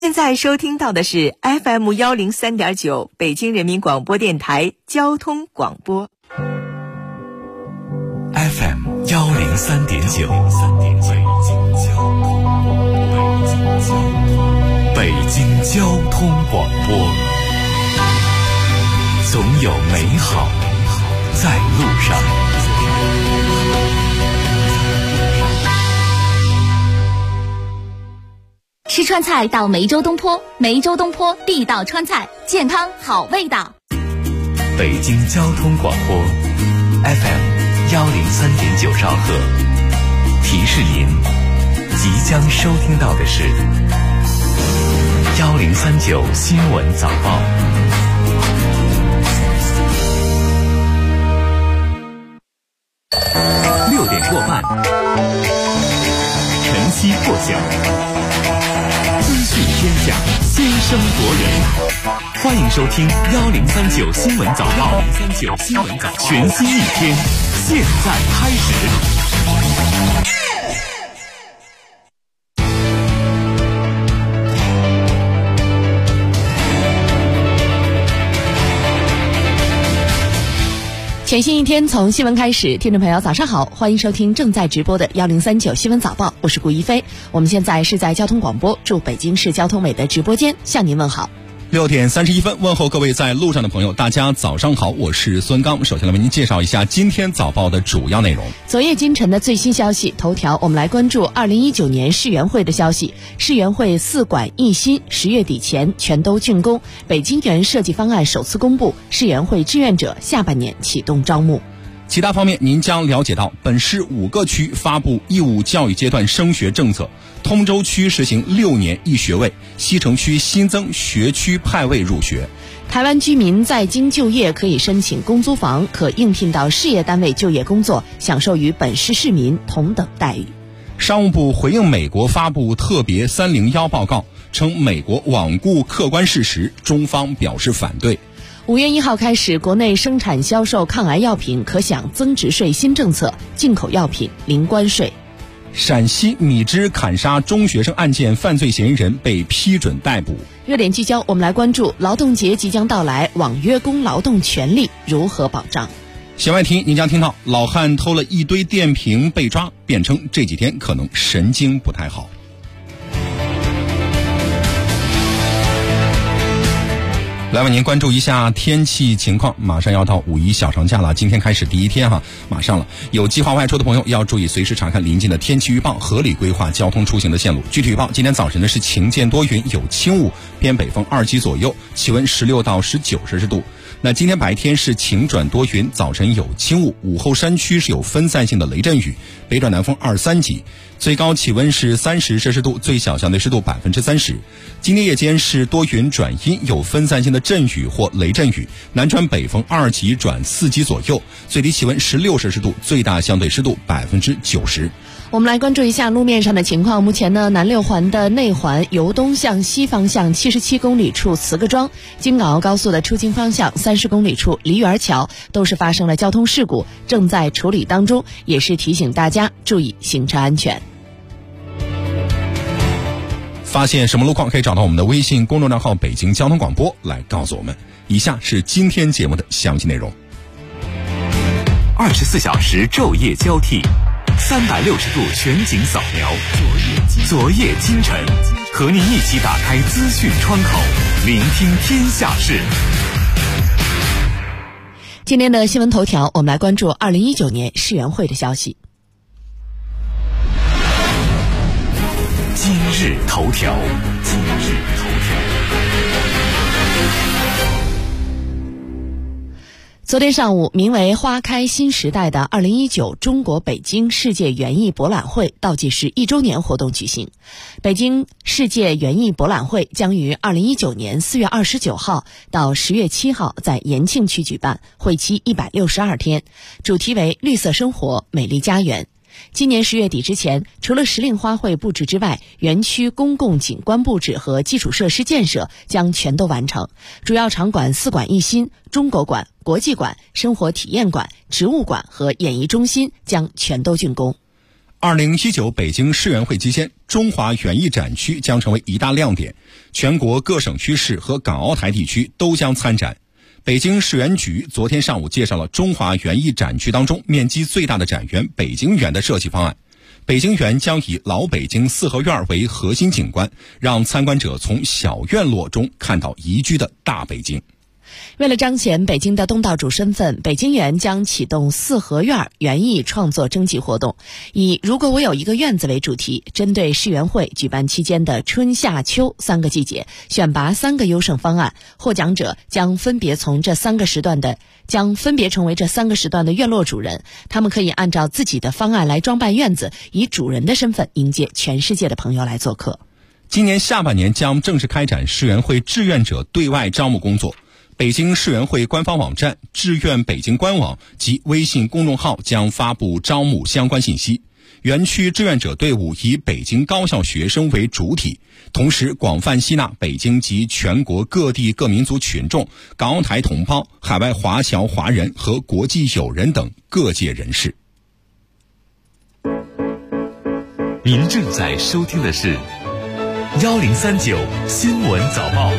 现在收听到的是 FM103.9 北京人民广播电台交通广播。 FM103.9 北京交通广播，总有美好在路上。 吃川菜到梅州东坡，梅州东坡地道川菜，健康好味道。 北京交通广播 FM103.9 兆赫，提示您即将收听到的是1039新闻早报。6点过半，晨曦破晓，资讯天下，先声夺人。欢迎收听1039新闻早报，全新一天，现在开始。 全新一天从新闻开始，听众朋友早上好，欢迎收听正在直播的1039新闻早报，我是顾一飞。我们现在是在交通广播驻北京市交通委的直播间向您问好。 6点31分，问候各位在路上的朋友，大家早上好，我是孙刚。首先来为您介绍一下今天早报的主要内容。 昨夜今晨的最新消息头条，我们来关注2019年世园会的消息。世园会4馆1新10月底前全都竣工，北京园设计方案首次公布，世园会志愿者下半年启动招募。 其他方面，您将了解到，本市5个区发布义务教育阶段升学政策，通州区实行6年1学位，西城区新增学区派位入学。 台湾居民在京就业可以申请公租房，可应聘到事业单位就业工作，享受与本市市民同等待遇。 商务部回应美国发布特别301报告，称美国罔顾客观事实，中方表示反对。 5月1号开始，国内生产销售抗癌药品可享增值税新政策，进口药品零关税。 陕西米脂砍杀中学生案件犯罪嫌疑人被批准逮捕。 热点聚焦，我们来关注劳动节即将到来，网约工劳动权利如何保障？ 弦外题，您将听到老汉偷了一堆电瓶被抓，辩称这几天可能神经不太好。来为您关注一下天气情况，马上要到5一小长假了，今天开始第一天马上了。有计划外出的朋友要注意随时查看临近的天气预报，合理规划交通出行的线路。具体预报，今天早晨呢是晴间多云，有轻雾，偏北风2级左右，气温16到19摄氏度。那今天白天是晴转多云，早晨有轻雾，午后山区是有分散性的雷阵雨，北转南风2、3级，最高气温是30摄氏度，最小相对湿度30%。今天夜间是多云转阴，有分散性的阵雨或雷阵雨，南转北风2级转4级左右，最低气温16摄氏度，最大相对湿度90%。 我们来关注一下路面上的情况。目前呢，南6环的内环由东向西方向77公里处慈各庄，京港澳高速的出京方向30公里处梨园桥都是发生了交通事故，正在处理当中，也是提醒大家注意行车安全。 发现什么路况可以找到我们的微信公众账号北京交通广播来告诉我们。以下是今天节目的详细内容。 24小时昼夜交替，360度全景扫描，昨夜今晨，和您一起打开资讯窗口，聆听天下事。 今天的新闻头条，我们来关注2019年世园会的消息。 今日头条。 昨天上午，名为花开新时代的2019中国北京世界园艺博览会倒计时1周年活动举行。北京世界园艺博览会将于2019年4月29号到10月7号在延庆区举办，会期162天，主题为绿色生活，美丽家园。今年10月底之前，除了时令花卉布置之外，园区公共景观布置和基础设施建设将全都完成。主要场馆4馆1新、中国馆、国际馆、生活体验馆、植物馆和演艺中心将全都竣工。 2019北京世园会期间，中华园艺展区将成为一大亮点，全国各省区市和港澳台地区都将参展。北京世园局昨天上午介绍了中华园艺展区当中面积最大的展园北京园的设计方案。北京园将以老北京四合院为核心景观，让参观者从小院落中看到宜居的大北京。 为了彰显北京的东道主身份，北京园将启动四合院园艺创作征集活动，以如果我有一个院子为主题，针对世园会举办期间的春夏秋3个季节，选拔3个优胜方案，获奖者将分别成为这3个时段的院落主人，他们可以按照自己的方案来装扮院子，以主人的身份迎接全世界的朋友来做客。 今年下半年将正式开展世园会志愿者对外招募工作。北京世园会官方网站、志愿北京官网及微信公众号将发布招募相关信息。园区志愿者队伍以北京高校学生为主体，同时广泛吸纳北京及全国各地各民族群众、港澳台同胞、海外华侨华人和国际友人等各界人士。 您正在收听的是1039新闻早报。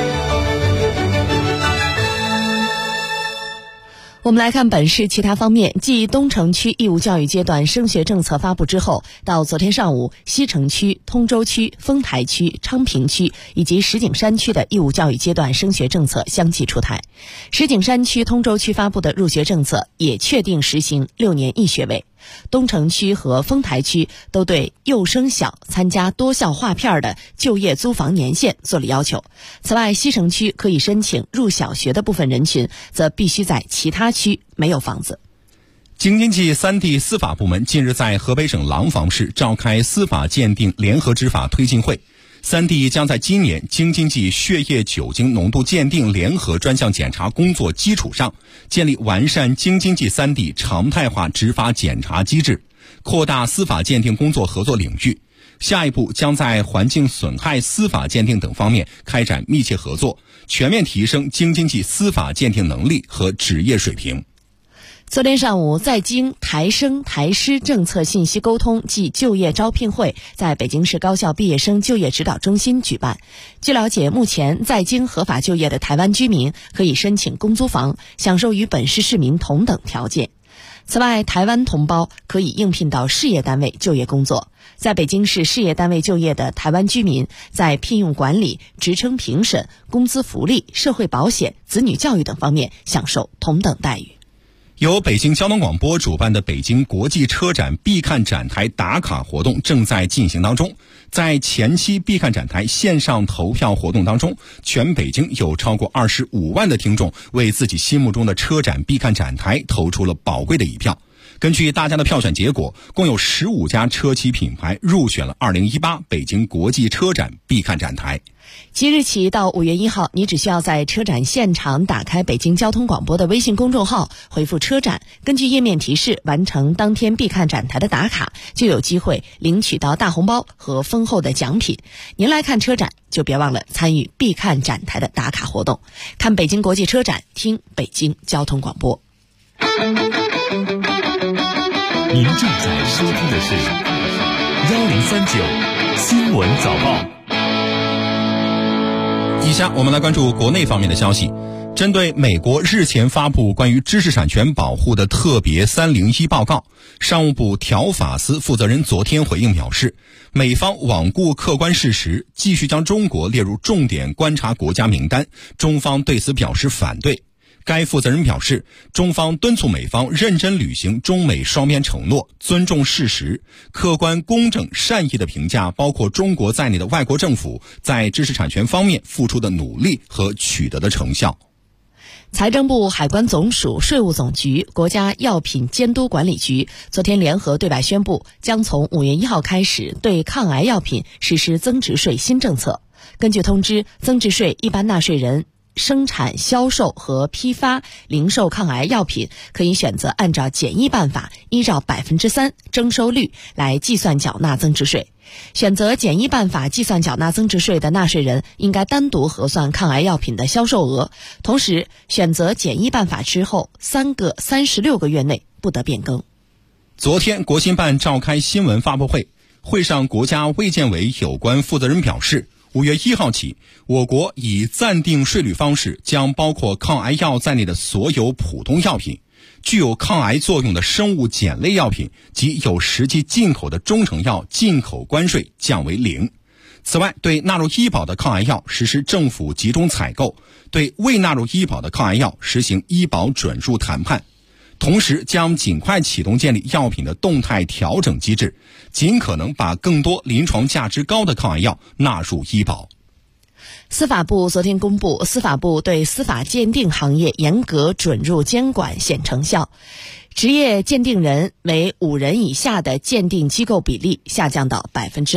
我们来看本市其他方面。继东城区义务教育阶段升学政策发布之后，到昨天上午，西城区、通州区、丰台区、昌平区以及石景山区的义务教育阶段升学政策相继出台。石景山区、通州区发布的入学政策也确定实行6年1学位。东城区和丰台区都对幼升小参加多校划片的就业租房年限做了要求。此外，西城区可以申请入小学的部分人群，则必须在其他区没有房子。 京津冀3地司法部门近日在河北省廊坊市召开司法鉴定联合执法推进会。3地将在今年京津冀血液酒精浓度鉴定联合专项检查工作基础上，建立完善京津冀3地常态化执法检查机制，扩大司法鉴定工作合作领域。下一步将在环境损害司法鉴定等方面开展密切合作，全面提升京津冀司法鉴定能力和职业水平。 昨天上午，在京台生台师政策信息沟通暨就业招聘会在北京市高校毕业生就业指导中心举办。据了解，目前在京合法就业的台湾居民可以申请公租房，享受与本市市民同等条件。此外，台湾同胞可以应聘到事业单位就业工作。在北京市事业单位就业的台湾居民，在聘用管理、职称评审、工资福利、社会保险、子女教育等方面享受同等待遇。 由北京交通广播主办的北京国际车展必看展台打卡活动正在进行当中。在前期必看展台线上投票活动当中，全北京有超过25万的听众为自己心目中的车展必看展台投出了宝贵的一票。根据大家的票选结果，共有15家车企品牌入选了2018北京国际车展必看展台。 即日起到5月1号，你只需要在车展现场打开北京交通广播的微信公众号，回复车展，根据页面提示完成当天必看展台的打卡，就有机会领取到大红包和丰厚的奖品。您来看车展，就别忘了参与必看展台的打卡活动，看北京国际车展，听北京交通广播。 您正在收听的是1039新闻早报。 以下我们来关注国内方面的消息。针对美国日前发布关于知识产权保护的特别301报告，商务部条法司负责人昨天回应表示，美方罔顾客观事实，继续将中国列入重点观察国家名单，中方对此表示反对。该负责人表示，中方敦促美方认真履行中美双边承诺，尊重事实，客观公正善意的评价包括中国在内的外国政府在知识产权方面付出的努力和取得的成效。 财政部、海关总署、税务总局、国家药品监督管理局昨天联合对外宣布，将从5月1号开始对抗癌药品实施增值税新政策。根据通知，增值税一般纳税人生产、销售和批发、零售抗癌药品可以选择按照简易办法，依照3%征收率来计算缴纳增值税。选择简易办法计算缴纳增值税的纳税人应该单独核算抗癌药品的销售额，同时选择简易办法之后36个月内不得变更。 昨天，国新办召开新闻发布会，会上国家卫健委有关负责人表示，5月1号起，我国以暂定税率方式将包括抗癌药在内的所有普通药品、具有抗癌作用的生物碱类药品及有实际进口的中成药进口关税降为0。此外，对纳入医保的抗癌药实施政府集中采购，对未纳入医保的抗癌药实行医保准入谈判。同时将尽快启动建立药品的动态调整机制，尽可能把更多临床价值高的抗癌药纳入医保。 司法部昨天公布，司法部对司法鉴定行业严格准入监管显成效，职业鉴定人为5人以下的鉴定机构比例下降到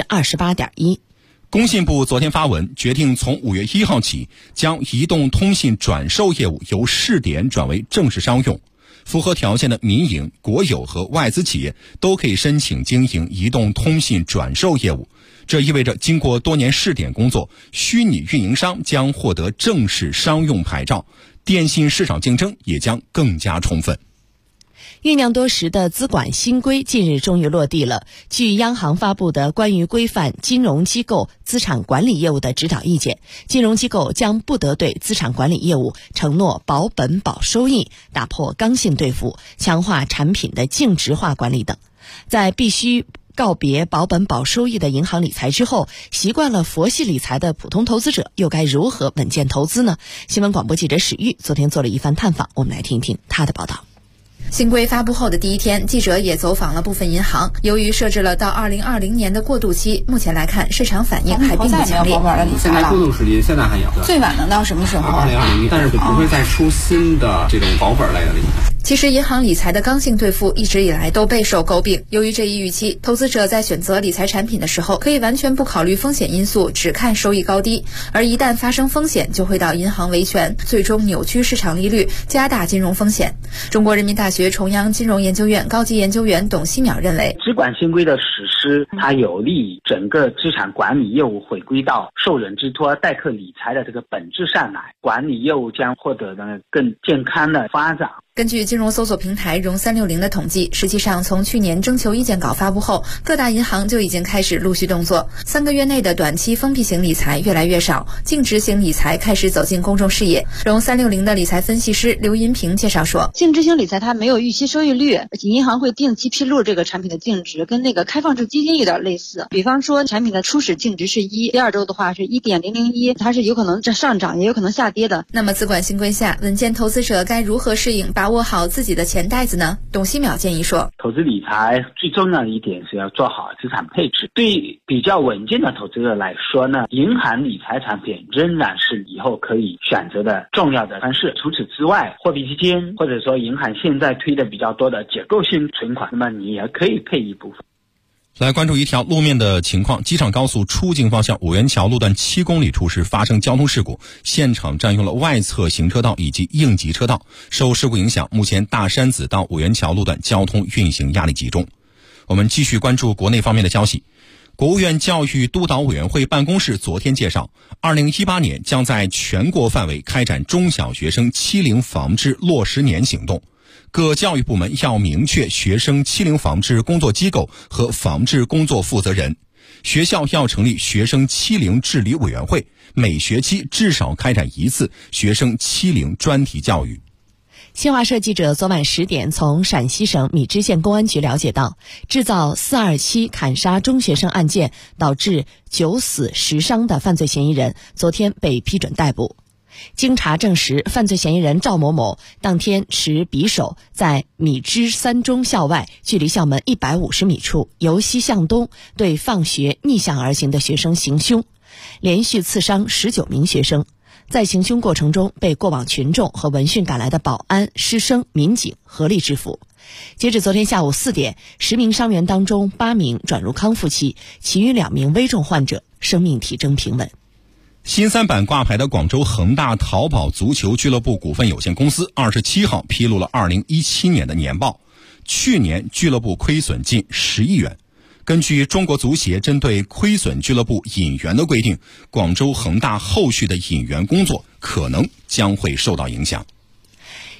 28.1%。 工信部昨天发文，决定从5月1号起，将移动通信转售业务由试点转为正式商用。符合条件的民营、国有和外资企业都可以申请经营移动通信转售业务。这意味着经过多年试点工作，虚拟运营商将获得正式商用牌照，电信市场竞争也将更加充分。 酝酿多时的资管新规近日终于落地了。据央行发布的关于规范金融机构资产管理业务的指导意见，金融机构将不得对资产管理业务承诺保本保收益，打破刚性兑付，强化产品的净值化管理等。在必须告别保本保收益的银行理财之后，习惯了佛系理财的普通投资者又该如何稳健投资呢？新闻广播记者史玉昨天做了一番探访，我们来听一听他的报道。 新规发布后的第一天，记者也走访了部分银行。由于设置了到2020年的过渡期，目前来看市场反应还并不强烈。 现在过渡时期现在还有， 最晚能到什么时候 ？2020，但是不会再出新的这种保本类的理财。 其实银行理财的刚性兑付一直以来都备受诟病。由于这一预期，投资者在选择理财产品的时候，可以完全不考虑风险因素，只看收益高低，而一旦发生风险，就会到银行维权，最终扭曲市场利率，加大金融风险。中国人民大学重阳金融研究院高级研究员董希淼认为， 资管新规的实施，它有利于整个资产管理业务回归到受人之托代客理财的这个本质上来，管理业务将获得更健康的发展。 根据金融搜索平台融360的统计，实际上从去年征求意见稿发布后，各大银行就已经开始陆续动作。3个月内的短期封闭型理财越来越少，净值型理财开始走进公众视野。融360的理财分析师刘银平介绍说， 净值型理财它没有预期收益率，而且银行会定期披露这个产品的净值，跟那个开放式基金有点类似。比方说产品的初始净值是1，第二周的话是1.001，它是有可能上涨也有可能下跌的。 那么资管新规下，稳健投资者该如何适应把握好自己的钱袋子呢？董希淼建议说， 投资理财最重要的一点是要做好资产配置。对比较稳健的投资者来说呢，银行理财产品仍然是以后可以选择的重要的方式。除此之外，货币基金或者说银行现在推的比较多的结构性存款，那么你也可以配一部分。 来关注一条路面的情况，机场高速出境方向五元桥路段7公里处是发生交通事故，现场占用了外侧行车道以及应急车道。受事故影响，目前大山子到五元桥路段交通运行压力集中。我们继续关注国内方面的消息。国务院教育督导委员会办公室昨天介绍，2018年将在全国范围开展中小学生欺凌防治落实年行动。各教育部门要明确学生欺凌防治工作机构和防治工作负责人，学校要成立学生欺凌治理委员会，每学期至少开展1次学生欺凌专题教育。 新华社记者昨晚10点从陕西省米脂县公安局了解到，制造427砍杀中学生案件导致9死10伤的犯罪嫌疑人昨天被批准逮捕。经查证实，犯罪嫌疑人赵某某当天持匕首在米脂三中校外距离校门150米处由西向东对放学逆向而行的学生行凶，连续刺伤19名学生。在行凶过程中被过往群众和闻讯赶来的保安、师生、民警合力制服。截至昨天下午4点，10名伤员当中8名转入康复期，其余2名危重患者生命体征平稳。 新三板挂牌的广州恒大淘宝足球俱乐部股份有限公司27号披露了2017年的年报，去年俱乐部亏损近10亿元。根据中国足协针对亏损俱乐部引援的规定，广州恒大后续的引援工作可能将会受到影响。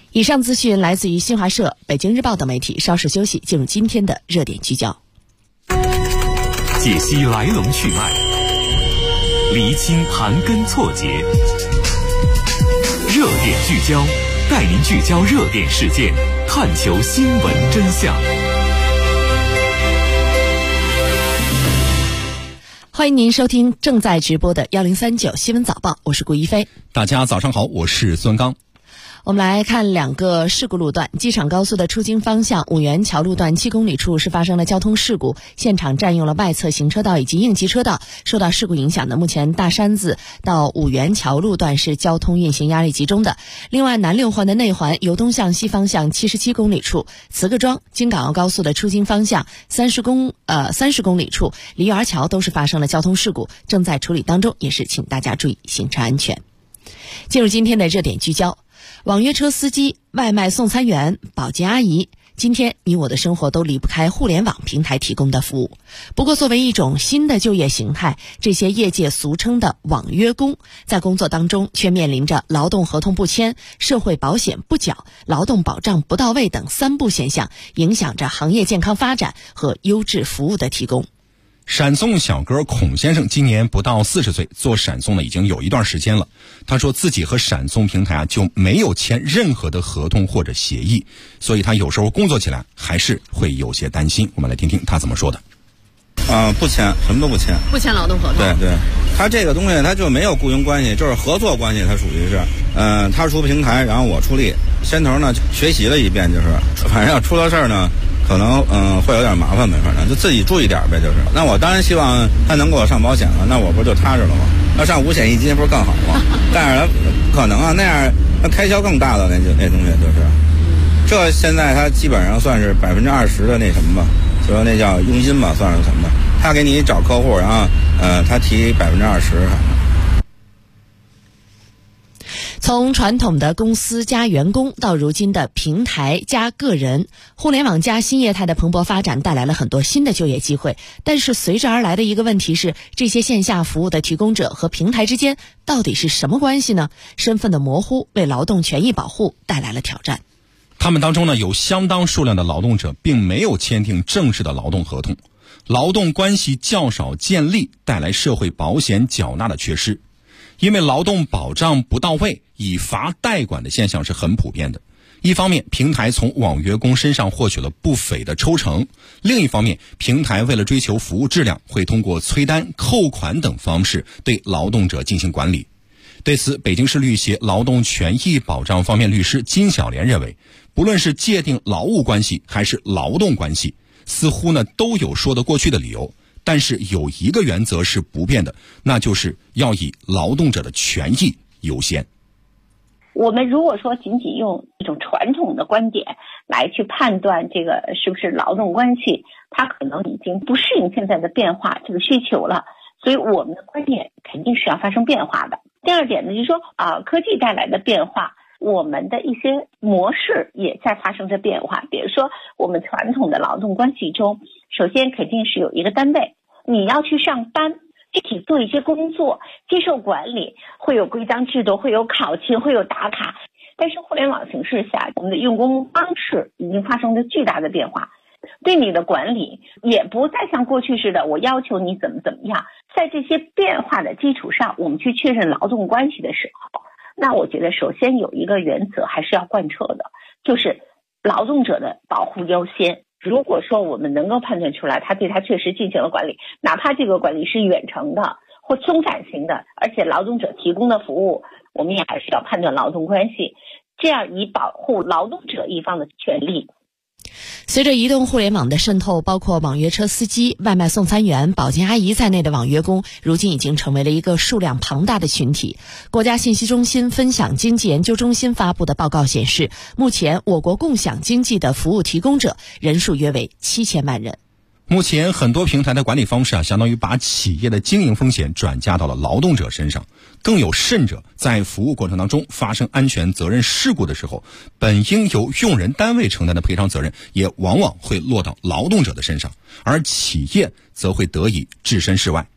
以上资讯来自于新华社、北京日报等媒体。稍事休息，进入今天的热点聚焦， 解析来龙去脉，厘清盘根错节。热点聚焦，带您聚焦热点事件，探求新闻真相。 欢迎您收听正在直播的1039新闻早报，我是顾一飞。 大家早上好，我是孙刚。 我们来看两个事故路段。机场高速的出京方向五原桥路段7公里处是发生了交通事故，现场占用了外侧行车道以及应急车道。受到事故影响的，目前大山子到五原桥路段是交通运行压力集中的。另外，南六环的内环由东向西方向77公里处，慈各庄京港澳高速的出京方向30公里处，梨园桥都是发生了交通事故，正在处理当中，也是请大家注意行车安全。进入今天的热点聚焦。网约车司机、外卖送餐员、保洁阿姨，今天你我的生活都离不开互联网平台提供的服务。不过，作为一种新的就业形态，这些业界俗称的网约工，在工作当中却面临着劳动合同不签、社会保险不缴、劳动保障不到位等3不现象，影响着行业健康发展和优质服务的提供。 闪送小哥孔先生今年不到40岁，做闪送呢已经有一段时间了。他说自己和闪送平台就没有签任何的合同或者协议，所以他有时候工作起来还是会有些担心。我们来听听他怎么说的。 不签，什么都不签， 不签劳动合同。 对，他这个东西他就没有雇佣关系，就是合作关系，他属于是，他出平台，然后我出力。先头呢学习了一遍，就是反正要出了事儿呢。可能会有点麻烦，没法儿，就自己注意点呗，就是。那我当然希望他能给我上保险了，那我不就踏实了吗？要上五险一金不是更好吗？但是不可能啊，那样那开销更大了，那东西就是。这现在他基本上算是20%的那什么吧，就说那叫佣金吧，算是什么吧？他给你找客户，然后他提20%。 从传统的公司加员工到如今的平台加个人，互联网加新业态的蓬勃发展带来了很多新的就业机会。但是随之而来的一个问题是，这些线下服务的提供者和平台之间到底是什么关系呢？身份的模糊为劳动权益保护带来了挑战。 他们当中呢，有相当数量的劳动者并没有签订正式的劳动合同，劳动关系较少建立，带来社会保险缴纳的缺失。因为劳动保障不到位，以罚代管的现象是很普遍的。一方面，平台从网约工身上获取了不菲的抽成；另一方面，平台为了追求服务质量，会通过催单、扣款等方式对劳动者进行管理。对此，北京市律协劳动权益保障方面律师金小莲认为，不论是界定劳务关系还是劳动关系，似乎呢都有说得过去的理由。但是有一个原则是不变的，那就是要以劳动者的权益优先。 我们如果说仅仅用一种传统的观点来去判断这个是不是劳动关系，它可能已经不适应现在的变化这个需求了，所以我们的观念肯定是要发生变化的。第二点呢，就是说科技带来的变化，我们的一些模式也在发生着变化。比如说我们传统的劳动关系中，首先肯定是有一个单位，你要去上班，具体做一些工作，接受管理，会有规章制度，会有考勤，会有打卡。但是互联网形势下，我们的用工方式已经发生了巨大的变化，对你的管理也不再像过去似的我要求你怎么样。在这些变化的基础上，我们去确认劳动关系的时候，那我觉得首先有一个原则还是要贯彻的，就是劳动者的保护优先。如果说我们能够判断出来他对他确实进行了管理，哪怕这个管理是远程的或松散型的，而且劳动者提供的服务我们也还是要判断劳动关系，这样以保护劳动者一方的权利。 随着移动互联网的渗透，包括网约车司机、外卖送餐员、保洁阿姨在内的网约工，如今已经成为了一个数量庞大的群体。国家信息中心分享经济研究中心发布的报告显示，目前我国共享经济的服务提供者人数约为7000万人。 目前很多平台的管理方式相当于把企业的经营风险转嫁到了劳动者身上，更有甚者，在服务过程当中发生安全责任事故的时候，本应由用人单位承担的赔偿责任也往往会落到劳动者的身上，而企业则会得以置身事外。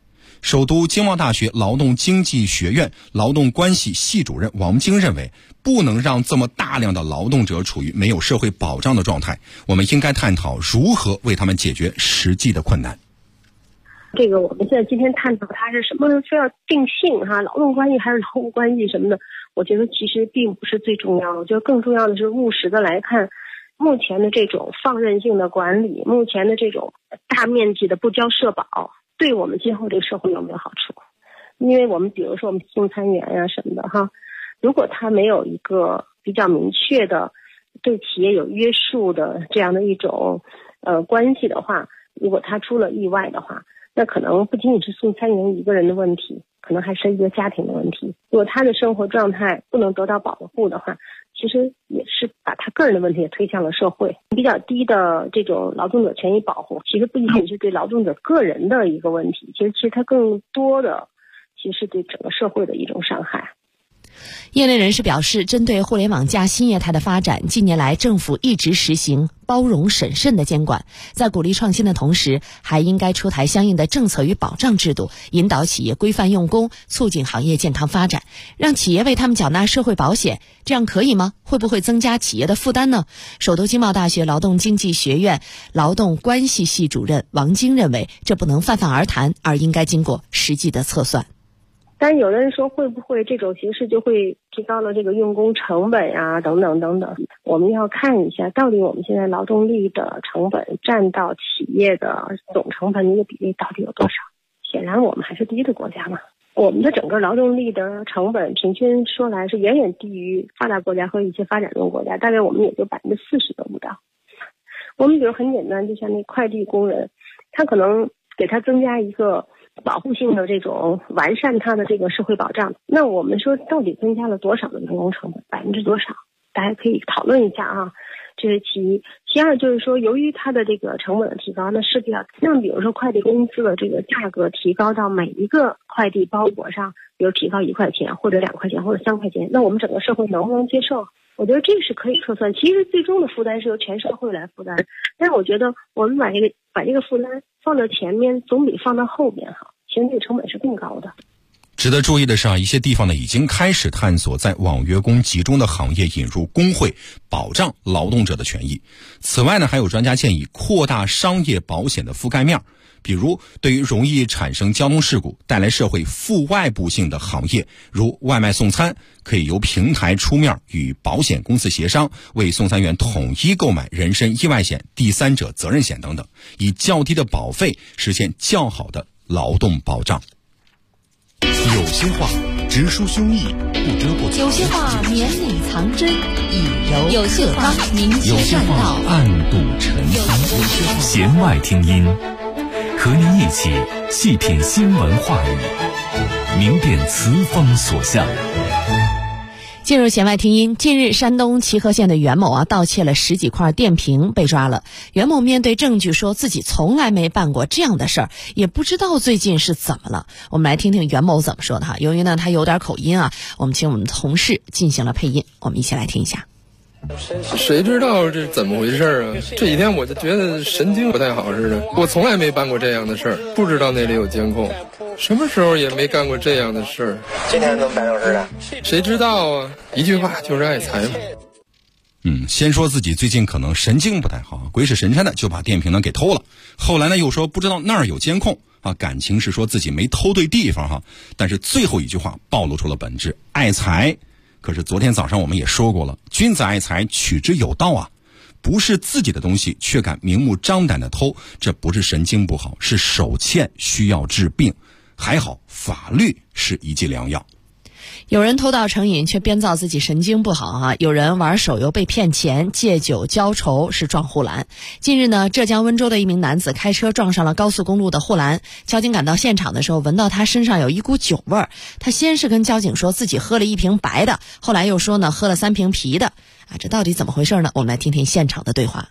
首都经贸大学劳动经济学院劳动关系系主任王晶认为，不能让这么大量的劳动者处于没有社会保障的状态，我们应该探讨如何为他们解决实际的困难。 这个我们现在今天探讨它是什么非要定性劳动关系还是劳务关系什么的，我觉得其实并不是最重要的。我觉得更重要的是务实的来看，目前的这种放任性的管理，目前的这种大面积的不交社保，对我们今后这个社会有没有好处？因为我们比如说我们送餐员呀什么的如果他没有一个比较明确的对企业有约束的这样的一种关系的话，如果他出了意外的话，那可能不仅仅是送餐员一个人的问题，可能还是一个家庭的问题。如果他的生活状态不能得到保护的话，其实也是把他个人的问题也推向了社会。比较低的这种劳动者权益保护，其实不仅仅是对劳动者个人的一个问题，其实它更多的其实是对整个社会的一种伤害。 业内人士表示，针对互联网加新业态的发展，近年来政府一直实行包容审慎的监管，在鼓励创新的同时，还应该出台相应的政策与保障制度，引导企业规范用工，促进行业健康发展，让企业为他们缴纳社会保险，这样可以吗？会不会增加企业的负担呢？首都经贸大学劳动经济学院劳动关系系主任王晶认为，这不能泛泛而谈，而应该经过实际的测算。 但有的人说，会不会这种形式就会提高了这个用工成本等等等等。我们要看一下，到底我们现在劳动力的成本占到企业的总成本的一个比例到底有多少？显然我们还是低的国家嘛。我们的整个劳动力的成本平均说来是远远低于发达国家和一些发展中国家，大概我们也就40%都不到。我们比如很简单，就像那快递工人，他可能给他增加一个保护性的这种完善它的这个社会保障，那我们说到底增加了多少的员工成本，多少？大家可以讨论一下这是其一。其二就是说，由于它的这个成本的提高，那势必要像比如说快递公司的这个价格提高到每一个快递包裹上，比如提高1块钱或者2块钱或者3块钱，那我们整个社会能不能接受？我觉得这是可以测算。其实最终的负担是由全社会来负担，但是我觉得我们把这个负担放到前面，总比放到后面好。其实这个成本是更高的。 值得注意的是一些地方呢已经开始探索在网约工集中的行业引入工会，保障劳动者的权益。此外呢，还有专家建议扩大商业保险的覆盖面，比如对于容易产生交通事故、带来社会负外部性的行业，如外卖送餐，可以由平台出面与保险公司协商，为送餐员统一购买人身意外险、第三者责任险等等，以较低的保费实现较好的劳动保障。 有些话直抒胸臆，不遮过有些话绵里藏针，以柔有些话明有些劝道， 暗度陈仓。弦外听音，和您一起细品新闻话语，明辨词风所向。 进入弦外听音，近日山东齐河县的袁某盗窃了10几块电瓶被抓了。袁某面对证据说自己从来没办过这样的事儿，也不知道最近是怎么了。我们来听听袁某怎么说的由于呢他有点口音我们请我们的同事进行了配音，我们一起来听一下。 谁知道这怎么回事啊？这几天我就觉得神经不太好似的。我从来没办过这样的事儿，不知道那里有监控，什么时候也没干过这样的事儿。 今天怎么办事啊？ 谁知道啊？一句话就是爱财嘛。 先说自己最近可能神经不太好，鬼使神差的就把电瓶呢给偷了。后来呢又说不知道那儿有监控感情是说自己没偷对地方但是最后一句话暴露出了本质，爱财。可是昨天早上我们也说过了，君子爱财，取之有道不是自己的东西却敢明目张胆的偷，这不是神经不好，是手欠需要治病。还好法律是一剂良药。 有人偷盗成瘾却编造自己神经不好有人玩手游被骗钱，借酒浇愁是撞护栏。近日呢，浙江温州的一名男子开车撞上了高速公路的护栏，交警赶到现场的时候闻到他身上有一股酒味儿，他先是跟交警说自己喝了1瓶白的，后来又说呢喝了3瓶啤的这到底怎么回事呢？我们来听听现场的对话。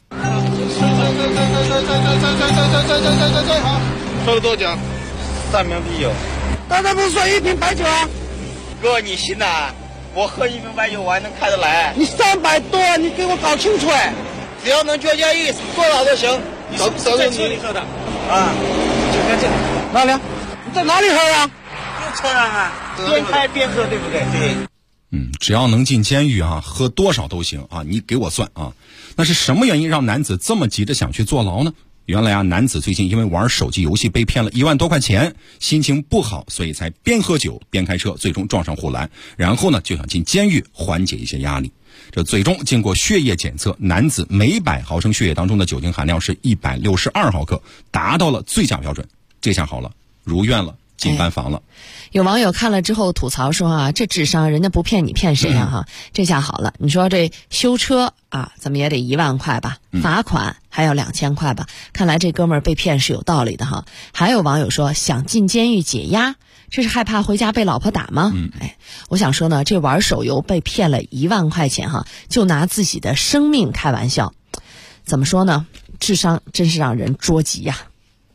喝了多久？3瓶啤酒。 刚才不是说1瓶白酒啊？ 哥，你信呐？我喝1瓶白酒我还能开得来？ 你300多，你给我搞清楚只要能交意思，多少都行。 你是不是在车里喝的？ 就在这里。 哪里？ 在哪里喝啊？ 就车上啊，边开边喝，对不对？对。 只要能进监狱啊，喝多少都行啊，你给我算啊。那是什么原因让男子这么急着想去坐牢呢？原来啊，男子最近因为玩手机游戏被骗了1万多块钱，心情不好，所以才边喝酒边开车，最终撞上护栏，然后呢就想进监狱缓解一些压力。这最终经过血液检测，男子每100毫升血液当中的酒精含量是162毫克，达到了醉驾标准。这下好了，如愿了，进班房了。 有网友看了之后吐槽说啊，这智商人家不骗你骗谁啊哈？这下好了，你说这修车啊，怎么也得1万块吧，罚款还要2000块吧，看来这哥们儿被骗是有道理的哈。还有网友说想进监狱解压，这是害怕回家被老婆打吗？我想说呢，这玩手游被骗了1万块钱哈，就拿自己的生命开玩笑，怎么说呢？智商真是让人捉急呀。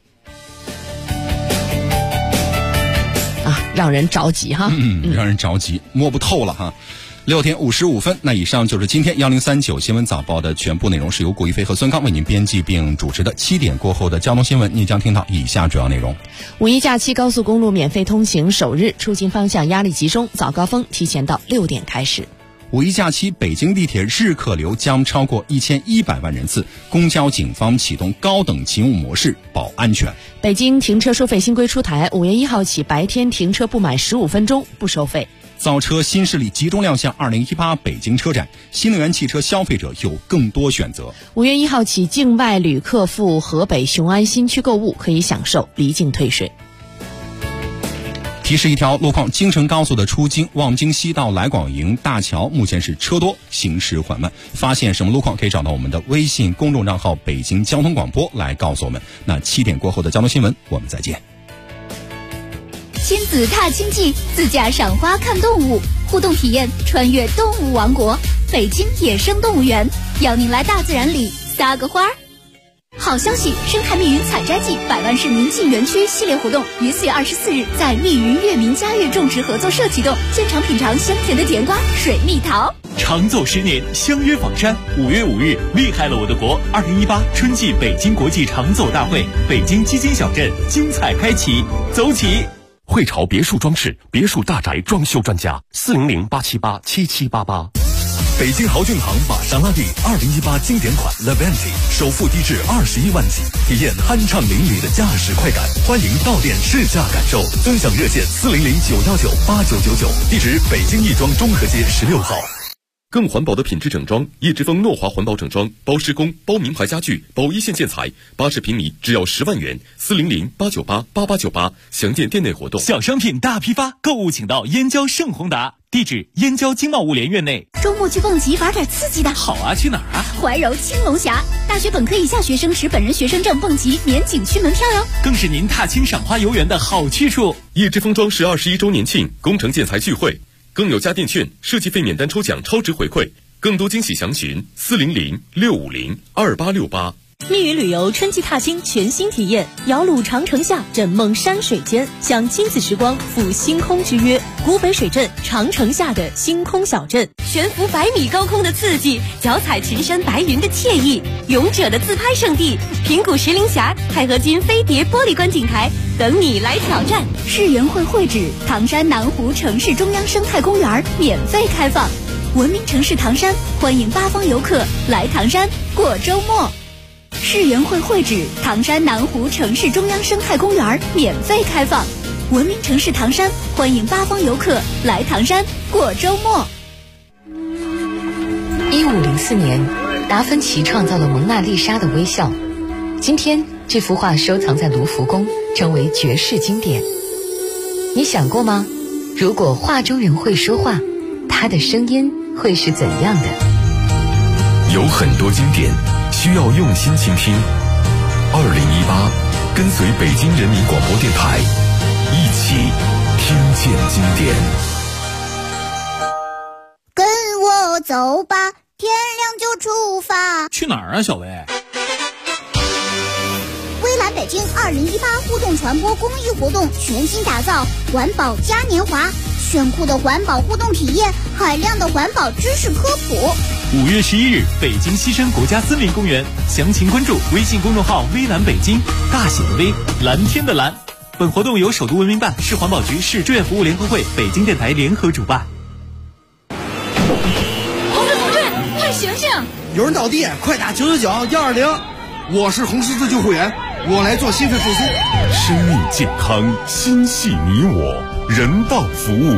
让人着急哈， 让人着急，摸不透了哈。6点55分，那以上就是今天1039新闻早报的全部内容，是由顾一飞和孙刚为您编辑并主持的。7点过后的交通新闻，你将听到以下主要内容： 五一假期高速公路免费通行首日，出行方向压力集中，早高峰提前到6点开始。 五一假期，北京地铁日客流将超过1100万人次，公交警方启动高等勤务模式，保安全。 北京停车收费新规出台，5月1号起，白天停车不满15分钟不收费。 造车新势力集中亮相2018北京车展，新能源汽车消费者有更多选择。 5月1号起，境外旅客赴河北雄安新区购物可以享受离境退税。 提示一条路况：京承高速的出京望京西到来广营大桥目前是车多，行驶缓慢。发现什么路况可以找到我们的微信公众账号北京交通广播来告诉我们。那7点过后的交通新闻我们再见。 亲子踏青记，自驾赏花看动物，互动体验穿越动物王国，北京野生动物园，邀您来大自然里撒个花儿。好消息！生态密云采摘季100万市民进园区系列活动于4月24日在密云月明嘉悦种植合作社启动，现场品尝香甜的甜瓜、水蜜桃。 长走10年，相约访山。5月5日，厉害了我的国2018春季北京国际长走大会，北京基金小镇精彩开启，走起！ 汇潮别墅装饰，别墅大宅装修专家，400-878-7788。北京豪骏行玛莎拉蒂2018经典款 Levante 首付低至21万起，体验酣畅淋漓的驾驶快感。欢迎到店试驾感受，尊享热线400-919-8999，地址北京亦庄中和街16号。更环保的品质整装，叶之峰诺华环保整装，包施工，包名牌家具，包一线建材，80平米只要10万元，400-898-8898，详见店内活动。 小商品大批发，购物请到燕郊盛宏达，地址燕郊经贸物联院内。 周末去蹦极玩点刺激的。 好啊，去哪儿啊？ 怀柔青龙峡，大学本科以下学生持本人学生证蹦极免景区门票哟， 更是您踏青赏花游园的好去处。 叶之峰装饰21周年庆工程建材聚会，更有家电券、设计费免单抽奖超值回馈，更多惊喜详询400-650-2868。 密云旅游春季踏青全新体验，摇橹长城下，枕梦山水间，享亲子时光，赴星空之约。古北水镇长城下的星空小镇，悬浮100米高空的刺激，脚踩群山白云的惬意，勇者的自拍圣地平谷石林峡钛合金飞碟玻璃观景台，等你来挑战。 世园会会址唐山南湖城市中央生态公园免费开放，文明城市唐山欢迎8方游客来唐山过周末。世园会会址唐山南湖城市中央生态公园免费开放，文明城市唐山欢迎8方游客来唐山过周末。 1504年，达芬奇创造了蒙娜丽莎的微笑，今天这幅画收藏在卢浮宫，成为绝世经典。你想过吗？如果画中人会说话，他的声音会是怎样的？ 有很多经典需要用心倾听。2018，跟随北京人民广播电台，一起听见经典。 跟我走吧，天亮就出发。 去哪儿啊，小薇？ 微蓝北京2018互动传播公益活动全新打造，环保嘉年华，炫酷的环保互动体验，海量的环保知识科普。 5月11日，北京西山国家森林公园，详情关注微信公众号“微蓝北京”，大写的微，蓝天的蓝。 本活动由首都文明办、市环保局、市志愿服务联合会、北京电台联合主办。 同志，快醒醒！ 有人倒地，快打999-120。我是红十字救护员，我来做心肺复苏。 生命健康，心系你我，人道服务